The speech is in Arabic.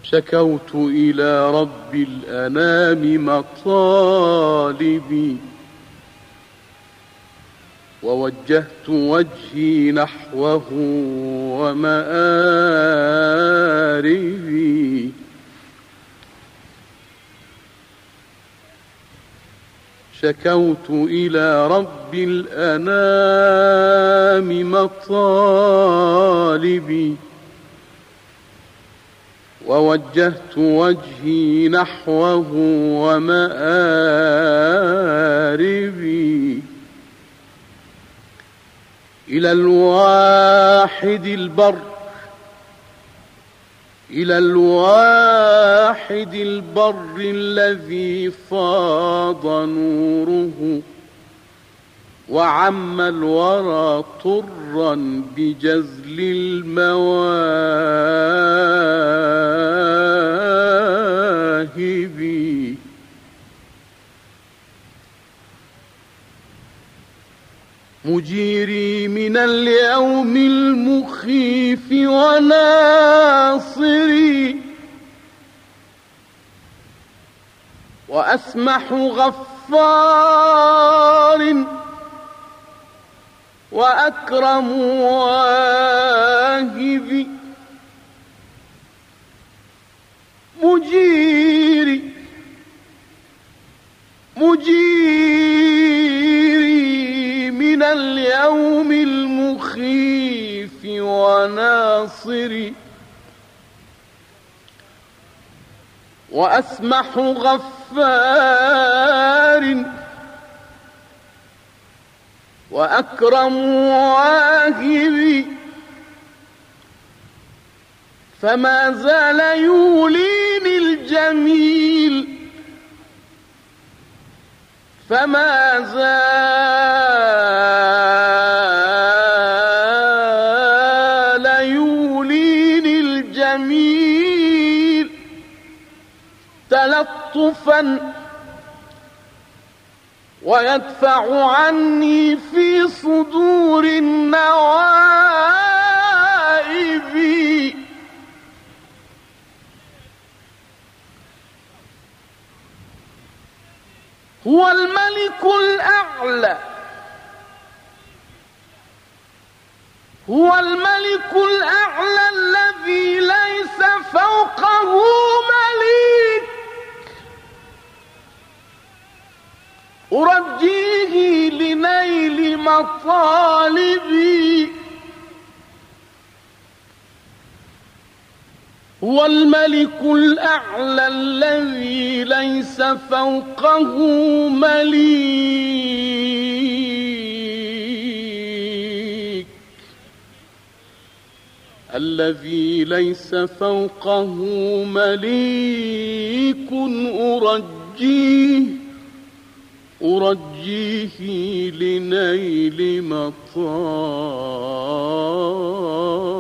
شكوت إلى رب الأنام مطالبي، ووجهت وجهي نحوه ومآربي. شكوت إلى رب الأنام مطالبي، ووجهت وجهي نحوه ومآربي. إلى الواحد البر، إلى الواحد البر الذي فاض نوره، وعم الورى طرا بجزل المواهب. مجيري من اليوم المخيف وناصري، وأسمح غفار وأكرم واهب. مجيري من اليوم المخيف وناصري، وأسمح غفار وأكرم واهب. فما زال يوليني الجميل، فما زال يوليني الجميل تلطفا، ويدفع عني في صدور النوائب. هو الملك الأعلى، هو الملك الأعلى الذي ليس فوقه مليك، أرجيه لنيل مطالبي. هو الملك الأعلى الذي ليس فوقه مليك، الذي ليس فوقه مليك، أرجيه لنيل مطالبي.